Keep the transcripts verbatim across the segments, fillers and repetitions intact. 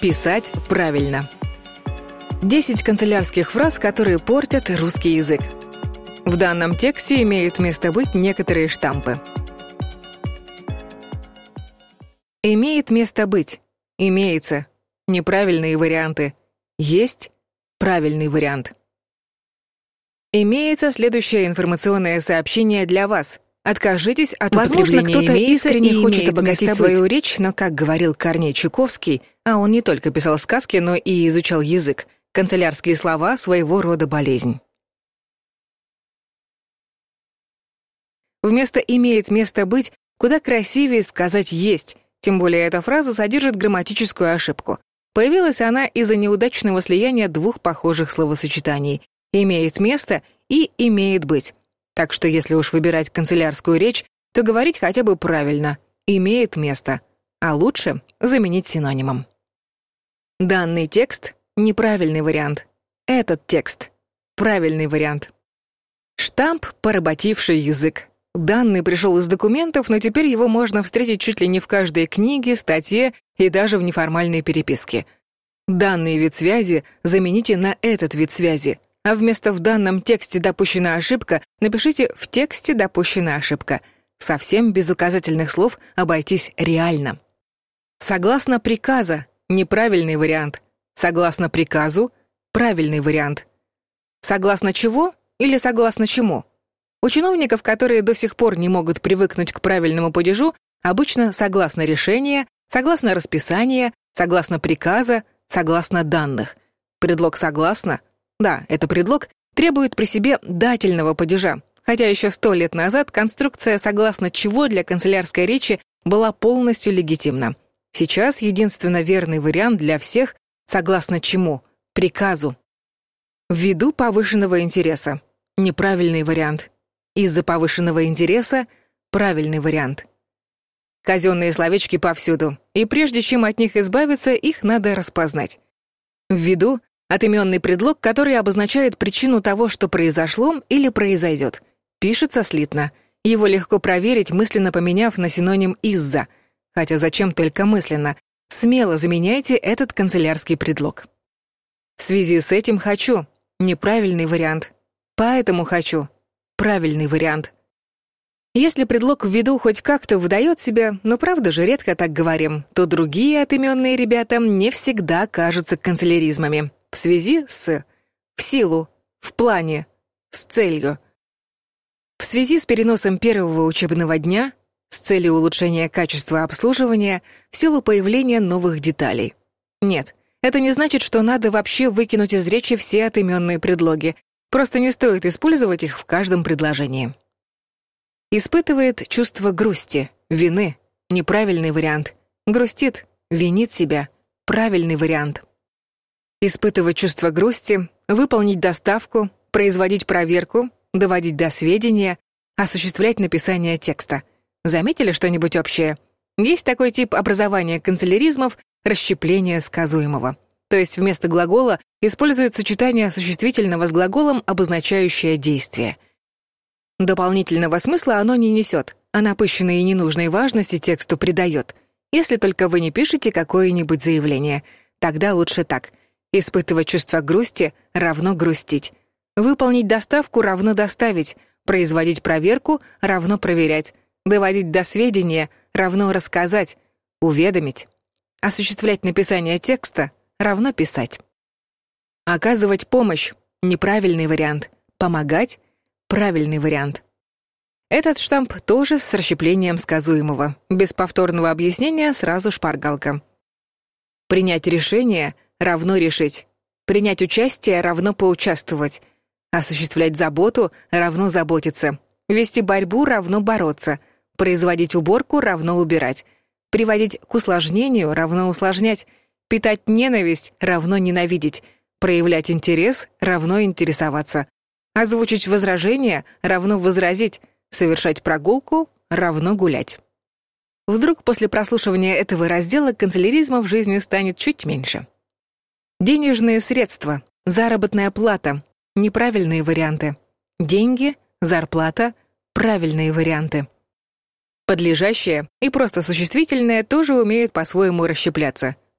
Писать правильно. десять канцелярских фраз, которые портят русский язык. В данном тексте имеют место быть некоторые штампы. Имеет место быть. Имеется. Неправильные варианты. Есть. Правильный вариант. Имеется следующее информационное сообщение для вас. Откажитесь от Возможно, употребления кто-то «имеется» искренне и хочет «имеет обогатить место свою быть». речь, но, как говорил Корней Чуковский, а он не только писал сказки, но и изучал язык, канцелярские слова — своего рода болезнь. Вместо «имеет место быть» куда красивее сказать «есть», тем более эта фраза содержит грамматическую ошибку. Появилась она из-за неудачного слияния двух похожих словосочетаний «имеет место» и «имеет быть». Так что если уж выбирать канцелярскую речь, то говорить хотя бы правильно «имеет место», а лучше заменить синонимом. Данный текст — неправильный вариант. Этот текст — правильный вариант. Штамп, поработивший язык. Данный пришел из документов, но теперь его можно встретить чуть ли не в каждой книге, статье и даже в неформальной переписке. Данный вид связи замените на этот вид связи, а вместо «в данном тексте допущена ошибка» напишите «в тексте допущена ошибка». Совсем без указательных слов обойтись реально. Согласно приказа — неправильный вариант. Согласно приказу — правильный вариант. Согласно чего или согласно чему? У чиновников, которые до сих пор не могут привыкнуть к правильному падежу, обычно согласно решения, согласно расписания, согласно приказа, согласно данных. Предлог «согласно» — да, это предлог — требует при себе дательного падежа, хотя еще сто лет назад конструкция «согласно чего» для канцелярской речи была полностью легитимна. Сейчас единственно верный вариант для всех — согласно чему? Приказу. Ввиду повышенного интереса. Неправильный вариант. Из-за повышенного интереса — правильный вариант. Казенные словечки повсюду, и прежде чем от них избавиться, их надо распознать. Ввиду — отыменный предлог, который обозначает причину того, что произошло или произойдет. Пишется слитно. Его легко проверить, мысленно поменяв на синоним «из-за». Хотя зачем только мысленно? Смело заменяйте этот канцелярский предлог. В связи с этим хочу — неправильный вариант. Поэтому хочу — правильный вариант. Если предлог «ввиду» хоть как-то выдает себя, но правда же редко так говорим, то другие отыменные ребята не всегда кажутся канцеляризмами. В связи с, в силу, в плане, с целью. В связи с переносом первого учебного дня, с целью улучшения качества обслуживания, в силу появления новых деталей. Нет, это не значит, что надо вообще выкинуть из речи все отыменные предлоги. Просто не стоит использовать их в каждом предложении. Испытывает чувство грусти, вины, неправильный вариант. Грустит, винит себя, правильный вариант. Испытывать чувство грусти, выполнить доставку, производить проверку, доводить до сведения, осуществлять написание текста. Заметили что-нибудь общее? Есть такой тип образования канцеляризмов — расщепление сказуемого. То есть вместо глагола используют сочетание существительного с глаголом, обозначающее действие. Дополнительного смысла оно не несет, а напыщенной и ненужной важности тексту придает. Если только вы не пишете какое-нибудь заявление. Тогда лучше так. Испытывать чувство грусти равно грустить. Выполнить доставку равно доставить. Производить проверку равно проверять. Доводить до сведения равно рассказать. Уведомить. Осуществлять написание текста равно писать. Оказывать помощь — неправильный вариант. Помогать — правильный вариант. Этот штамп тоже с расщеплением сказуемого. Без повторного объяснения сразу шпаргалка. Принять решение равно решить. Принять участие равно поучаствовать. Осуществлять заботу равно заботиться. Вести борьбу равно бороться. Производить уборку равно убирать. Приводить к усложнению равно усложнять. Питать ненависть равно ненавидеть. Проявлять интерес равно интересоваться. Озвучить возражение равно возразить. Совершать прогулку равно гулять. Вдруг после прослушивания этого раздела канцеляризма в жизни станет чуть меньше. Денежные средства, заработная плата, неправильные варианты. Деньги, зарплата, правильные варианты. Подлежащее и просто существительное тоже умеют по-своему расщепляться.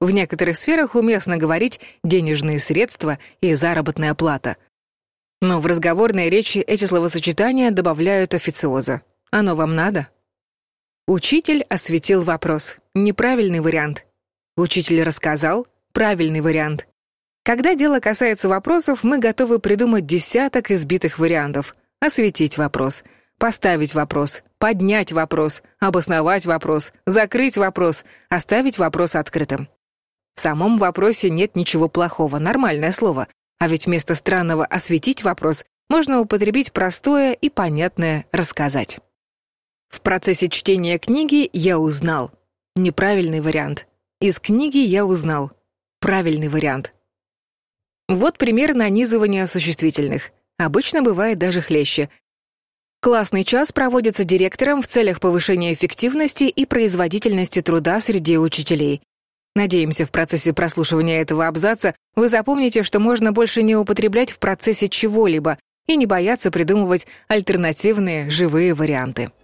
В некоторых сферах уместно говорить «денежные средства» и «заработная плата». Но в разговорной речи эти словосочетания добавляют официоза. Оно вам надо? Учитель осветил вопрос. Неправильный вариант. Учитель рассказал. Правильный вариант. Когда дело касается вопросов, мы готовы придумать десяток избитых вариантов. Осветить вопрос, поставить вопрос, поднять вопрос, обосновать вопрос, закрыть вопрос, оставить вопрос открытым. В самом вопросе нет ничего плохого, нормальное слово. А ведь вместо странного «осветить вопрос» можно употребить простое и понятное «рассказать». В процессе чтения книги я узнал. Неправильный вариант. Из книги я узнал. Правильный вариант. Вот пример нанизывания существительных. Обычно бывает даже хлеще. Классный час проводится директором в целях повышения эффективности и производительности труда среди учителей. Надеемся, в процессе прослушивания этого абзаца вы запомните, что можно больше не употреблять в процессе чего-либо и не бояться придумывать альтернативные живые варианты.